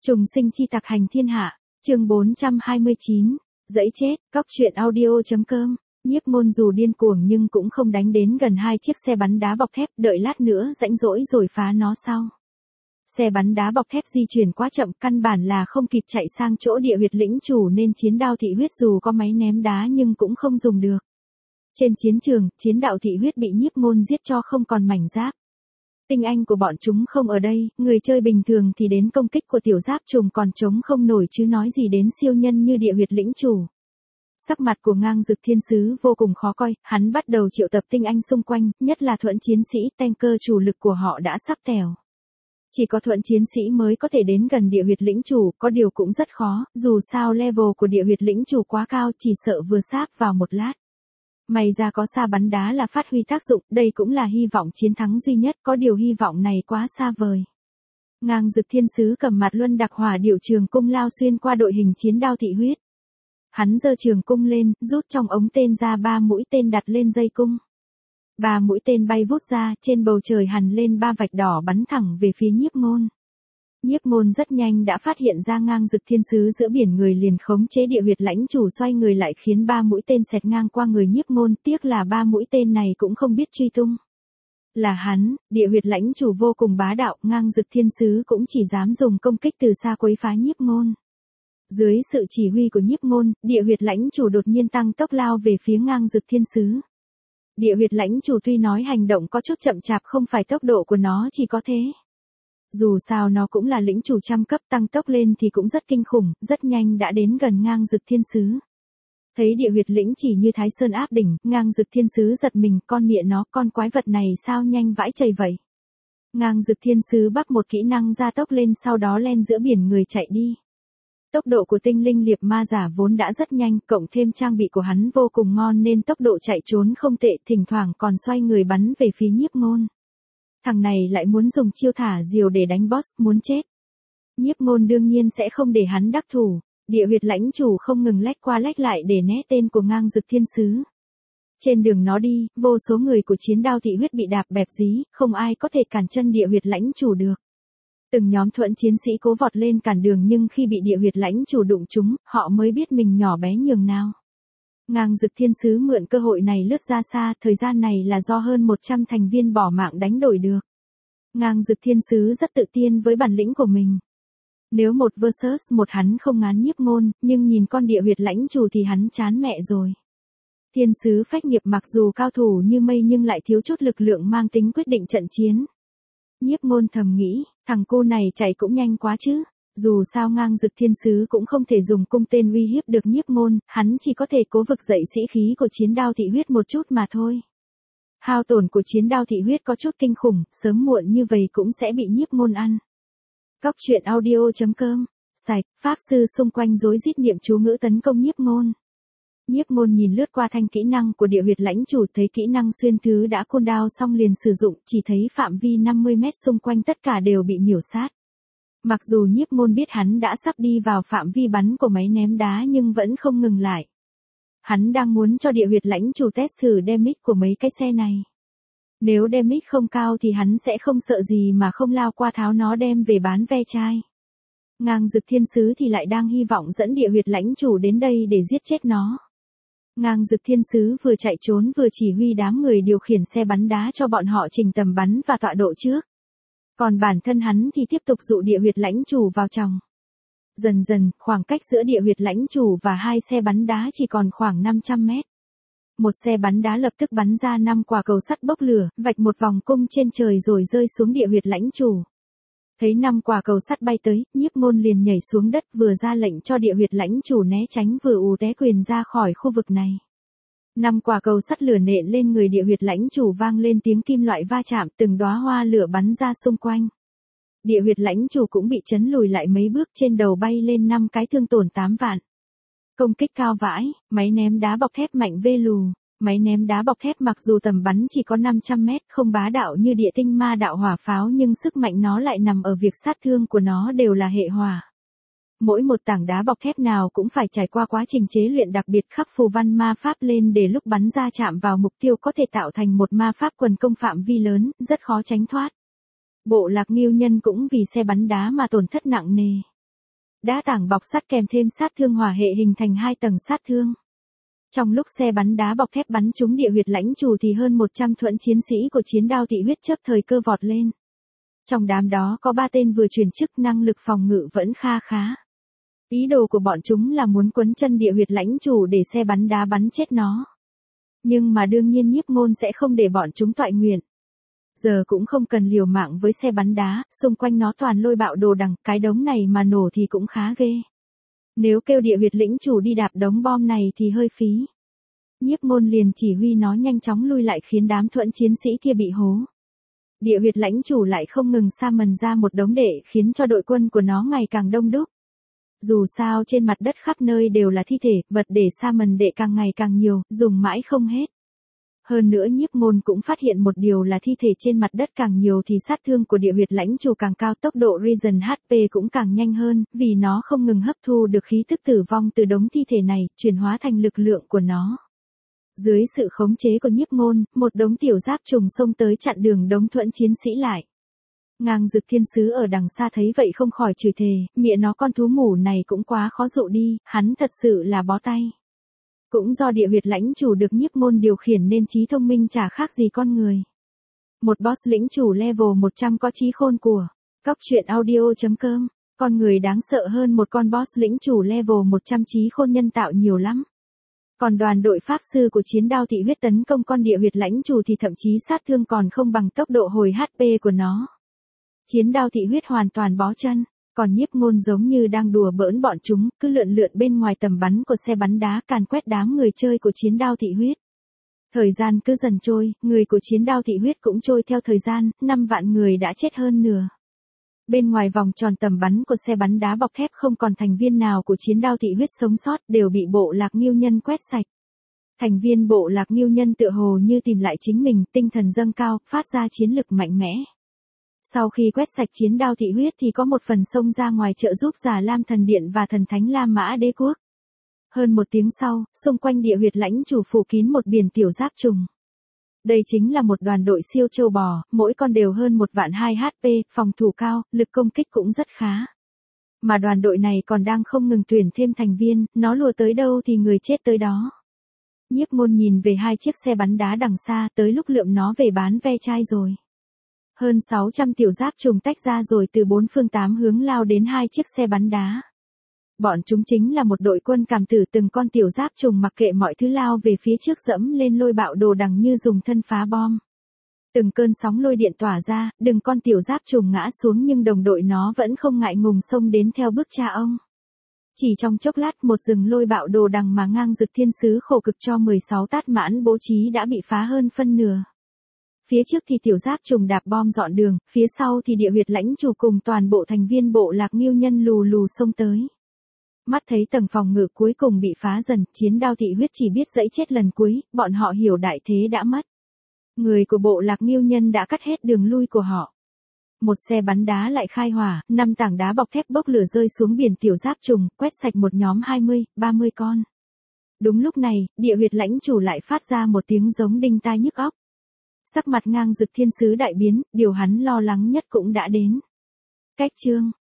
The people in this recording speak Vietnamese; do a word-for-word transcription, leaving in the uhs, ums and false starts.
Trùng sinh chi tặc hành thiên hạ, chương bốn trăm hai mươi chín, dẫy chết, cóc truyện audio.com, Nhiếp Ngôn dù điên cuồng nhưng cũng không đánh đến gần hai chiếc xe bắn đá bọc thép, đợi lát nữa rãnh rỗi rồi phá nó sau. Xe bắn đá bọc thép di chuyển quá chậm, căn bản là không kịp chạy sang chỗ địa huyệt lĩnh chủ nên chiến đao thị huyết dù có máy ném đá nhưng cũng không dùng được. Trên chiến trường, chiến đạo thị huyết bị Nhiếp Ngôn giết cho không còn mảnh giáp. Tinh anh của bọn chúng không ở đây, người chơi bình thường thì đến công kích của tiểu giáp trùng còn chống không nổi chứ nói gì đến siêu nhân như địa huyệt lĩnh chủ. Sắc mặt của Ngang Dực Thiên Sứ vô cùng khó coi, hắn bắt đầu triệu tập tinh anh xung quanh, nhất là Thuẫn chiến sĩ, tanker chủ lực của họ đã sắp tèo. Chỉ có Thuẫn chiến sĩ mới có thể đến gần địa huyệt lĩnh chủ, có điều cũng rất khó, dù sao level của địa huyệt lĩnh chủ quá cao, chỉ sợ vừa sáp vào một lát. May ra có xa bắn đá là phát huy tác dụng, đây cũng là hy vọng chiến thắng duy nhất, có điều hy vọng này quá xa vời. Ngang Dực Thiên Sứ cầm mặt luân đặc hỏa điệu trường cung lao xuyên qua đội hình chiến đao thị huyết. Hắn giơ trường cung lên, rút trong ống tên ra ba mũi tên đặt lên dây cung. Ba mũi tên bay vút ra, trên bầu trời hằn lên ba vạch đỏ bắn thẳng về phía Nhiếp Ngôn. Nhiếp Ngôn rất nhanh đã phát hiện ra Ngang Dực Thiên Sứ giữa biển người liền khống chế địa huyệt lãnh chủ xoay người lại khiến ba mũi tên xẹt ngang qua người Nhiếp Ngôn, tiếc là ba mũi tên này cũng không biết truy tung. Là hắn, địa huyệt lãnh chủ vô cùng bá đạo, Ngang Dực Thiên Sứ cũng chỉ dám dùng công kích từ xa quấy phá Nhiếp Ngôn. Dưới sự chỉ huy của Nhiếp Ngôn, địa huyệt lãnh chủ đột nhiên tăng tốc lao về phía Ngang Dực Thiên Sứ. Địa huyệt lãnh chủ tuy nói hành động có chút chậm chạp không phải tốc độ của nó chỉ có thế. Dù sao nó cũng là lĩnh chủ trăm cấp, tăng tốc lên thì cũng rất kinh khủng, rất nhanh đã đến gần Ngang Dực Thiên Sứ. Thấy địa huyệt lĩnh chỉ như Thái Sơn áp đỉnh, Ngang Dực Thiên Sứ giật mình, con mẹ nó, con quái vật này sao nhanh vãi chày vậy. Ngang Dực Thiên Sứ bắt một kỹ năng gia tốc lên sau đó len giữa biển người chạy đi. Tốc độ của tinh linh liệp ma giả vốn đã rất nhanh, cộng thêm trang bị của hắn vô cùng ngon nên tốc độ chạy trốn không tệ, thỉnh thoảng còn xoay người bắn về phía Nhiếp Ngôn. Thằng này lại muốn dùng chiêu thả diều để đánh boss, muốn chết. Nhiếp Ngôn đương nhiên sẽ không để hắn đắc thủ, địa huyệt lãnh chủ không ngừng lách qua lách lại để né tên của Ngang Dực Thiên Sứ. Trên đường nó đi, vô số người của chiến đao thị huyết bị đạp bẹp dí, không ai có thể cản chân địa huyệt lãnh chủ được. Từng nhóm Thuẫn chiến sĩ cố vọt lên cản đường nhưng khi bị địa huyệt lãnh chủ đụng chúng, họ mới biết mình nhỏ bé nhường nào. Ngang Dực Thiên Sứ mượn cơ hội này lướt ra xa, thời gian này là do hơn một trăm thành viên bỏ mạng đánh đổi được. Ngang Dực Thiên Sứ rất tự tin với bản lĩnh của mình. Nếu một versus một hắn không ngán Nhiếp Ngôn, nhưng nhìn con địa huyệt lãnh chủ thì hắn chán mẹ rồi. Thiên Sứ phách nghiệp mặc dù cao thủ như mây nhưng lại thiếu chút lực lượng mang tính quyết định trận chiến. Nhiếp Ngôn thầm nghĩ, thằng cô này chạy cũng nhanh quá chứ. Dù sao Ngang Dực Thiên Sứ cũng không thể dùng cung tên uy hiếp được Nhiếp Ngôn, hắn chỉ có thể cố vực dậy sĩ khí của chiến đao thị huyết một chút mà thôi. Hao tổn của chiến đao thị huyết có chút kinh khủng, sớm muộn như vậy cũng sẽ bị Nhiếp Ngôn ăn. Cóc truyện audio.com, sạch, pháp sư xung quanh rối rít niệm chú ngữ tấn công Nhiếp Ngôn. Nhiếp Ngôn nhìn lướt qua thanh kỹ năng của địa huyệt lãnh chủ, thấy kỹ năng xuyên thứ đã cooldown xong liền sử dụng, chỉ thấy phạm vi năm mươi mét xung quanh tất cả đều bị miểu sát. Mặc dù Nhiếp Ngôn biết hắn đã sắp đi vào phạm vi bắn của máy ném đá nhưng vẫn không ngừng lại. Hắn đang muốn cho địa huyệt lãnh chủ test thử damage của mấy cái xe này. Nếu damage không cao thì hắn sẽ không sợ gì mà không lao qua tháo nó đem về bán ve chai. Ngang Dực Thiên Sứ thì lại đang hy vọng dẫn địa huyệt lãnh chủ đến đây để giết chết nó. Ngang Dực Thiên Sứ vừa chạy trốn vừa chỉ huy đám người điều khiển xe bắn đá cho bọn họ chỉnh tầm bắn và tọa độ trước. Còn bản thân hắn thì tiếp tục dụ địa huyệt lãnh chủ vào trong. Dần dần, khoảng cách giữa địa huyệt lãnh chủ và hai xe bắn đá chỉ còn khoảng năm trăm mét. Một xe bắn đá lập tức bắn ra năm quả cầu sắt bốc lửa, vạch một vòng cung trên trời rồi rơi xuống địa huyệt lãnh chủ. Thấy năm quả cầu sắt bay tới, Nhiếp Ngôn liền nhảy xuống đất vừa ra lệnh cho địa huyệt lãnh chủ né tránh vừa ù té quyền ra khỏi khu vực này. Năm quả cầu sắt lửa nện lên người địa huyệt lãnh chủ vang lên tiếng kim loại va chạm, từng đóa hoa lửa bắn ra xung quanh. Địa huyệt lãnh chủ cũng bị chấn lùi lại mấy bước, trên đầu bay lên năm cái thương tổn tám vạn. Công kích cao vãi, máy ném đá bọc thép mạnh vê lù. Máy ném đá bọc thép mặc dù tầm bắn chỉ có năm trăm mét, không bá đạo như địa tinh ma đạo hỏa pháo nhưng sức mạnh nó lại nằm ở việc sát thương của nó đều là hệ hỏa. Mỗi một tảng đá bọc thép nào cũng phải trải qua quá trình chế luyện đặc biệt khắc phù văn ma pháp lên để lúc bắn ra chạm vào mục tiêu có thể tạo thành một ma pháp quần công phạm vi lớn, rất khó tránh thoát. Bộ lạc Ngưu Nhân cũng vì xe bắn đá mà tổn thất nặng nề. Đá tảng bọc sắt kèm thêm sát thương hỏa hệ hình thành hai tầng sát thương. Trong lúc xe bắn đá bọc thép bắn trúng địa huyệt lãnh chủ thì hơn một trăm thuẫn chiến sĩ của chiến đao thị huyết chấp thời cơ vọt lên. Trong đám đó có ba tên vừa chuyển chức, năng lực phòng ngự vẫn kha khá. Ý đồ của bọn chúng là muốn quấn chân địa huyệt lãnh chủ để xe bắn đá bắn chết nó. Nhưng mà đương nhiên Nhiếp Ngôn sẽ không để bọn chúng toại nguyện. Giờ cũng không cần liều mạng với xe bắn đá, xung quanh nó toàn lôi bạo đồ đằng, cái đống này mà nổ thì cũng khá ghê. Nếu kêu địa huyệt lĩnh chủ đi đạp đống bom này thì hơi phí. Nhiếp Ngôn liền chỉ huy nó nhanh chóng lui lại khiến đám thuẫn chiến sĩ kia bị hố. Địa huyệt lãnh chủ lại không ngừng summon ra một đống đệ khiến cho đội quân của nó ngày càng đông đúc. Dù sao trên mặt đất khắp nơi đều là thi thể, vật để summon đệ càng ngày càng nhiều, dùng mãi không hết. Hơn nữa Nhiếp Ngôn cũng phát hiện một điều là thi thể trên mặt đất càng nhiều thì sát thương của địa huyệt lãnh chủ càng cao, tốc độ regen hát pê cũng càng nhanh hơn, vì nó không ngừng hấp thu được khí tức tử vong từ đống thi thể này, chuyển hóa thành lực lượng của nó. Dưới sự khống chế của Nhiếp Ngôn, một đống tiểu giáp trùng xông tới chặn đường đống thuẫn chiến sĩ lại. Ngang Dực Thiên Sứ ở đằng xa thấy vậy không khỏi chửi thề, mẹ nó con thú mủ này cũng quá khó dụ đi, hắn thật sự là bó tay. Cũng do địa huyệt lãnh chủ được Nhiếp Ngôn điều khiển nên trí thông minh chả khác gì con người. Một boss lĩnh chủ level một trăm có trí khôn của Cóc Truyện Audio chấm com, con người đáng sợ hơn một con boss lĩnh chủ level một trăm trí khôn nhân tạo nhiều lắm. Còn đoàn đội pháp sư của chiến đao thị huyết tấn công con địa huyệt lãnh chủ thì thậm chí sát thương còn không bằng tốc độ hồi hát pê của nó. Chiến đao thị huyết hoàn toàn bó chân, còn Nhiếp Ngôn giống như đang đùa bỡn bọn chúng, cứ lượn lượn bên ngoài tầm bắn của xe bắn đá càn quét đám người chơi của chiến đao thị huyết. Thời gian cứ dần trôi, người của chiến đao thị huyết cũng trôi theo thời gian, năm vạn người đã chết hơn nửa. Bên ngoài vòng tròn tầm bắn của xe bắn đá bọc thép không còn thành viên nào của chiến đao thị huyết sống sót, đều bị bộ lạc Nghiêu Nhân quét sạch. Thành viên bộ lạc Nghiêu Nhân tựa hồ như tìm lại chính mình, tinh thần dâng cao, phát ra chiến lực mạnh mẽ. Sau khi quét sạch chiến đao thị huyết thì có một phần xông ra ngoài trợ giúp Già Lam Thần Điện và Thần Thánh La Mã Đế Quốc. Hơn một tiếng sau, xung quanh địa huyệt lãnh chủ phủ kín một biển tiểu giáp trùng. Đây chính là một đoàn đội siêu châu bò, mỗi con đều hơn một vạn hai hát pê, phòng thủ cao, lực công kích cũng rất khá. Mà đoàn đội này còn đang không ngừng tuyển thêm thành viên, nó lùa tới đâu thì người chết tới đó. Nhiếp Ngôn nhìn về hai chiếc xe bắn đá đằng xa, tới lúc lượm nó về bán ve chai rồi. Hơn sáu trăm tiểu giáp trùng tách ra rồi từ bốn phương tám hướng lao đến hai chiếc xe bắn đá. Bọn chúng chính là một đội quân cảm tử, từng con tiểu giáp trùng mặc kệ mọi thứ lao về phía trước dẫm lên lôi bạo đồ đằng như dùng thân phá bom. Từng cơn sóng lôi điện tỏa ra, đừng con tiểu giáp trùng ngã xuống nhưng đồng đội nó vẫn không ngại ngùng xông đến theo bước cha ông. Chỉ trong chốc lát một rừng lôi bạo đồ đằng mà Ngang Dực Thiên Sứ khổ cực cho mười sáu tát mãn bố trí đã bị phá hơn phân nửa. Phía trước thì tiểu giáp trùng đạp bom dọn đường, phía sau thì địa huyệt lãnh chủ cùng toàn bộ thành viên bộ lạc Nghiêu Nhân lù lù xông tới. Mắt thấy tầng phòng ngự cuối cùng bị phá dần, chiến đao thị huyết chỉ biết dẫy chết lần cuối, bọn họ hiểu đại thế đã mất. Người của bộ lạc Nghiêu Nhân đã cắt hết đường lui của họ. Một xe bắn đá lại khai hỏa, năm tảng đá bọc thép bốc lửa rơi xuống biển tiểu giáp trùng, quét sạch một nhóm hai mươi, ba mươi con. Đúng lúc này, địa huyệt lãnh chủ lại phát ra một tiếng giống đinh tai nhức óc. Sắc mặt Ngang Dực Thiên Sứ đại biến, điều hắn lo lắng nhất cũng đã đến. Cách chương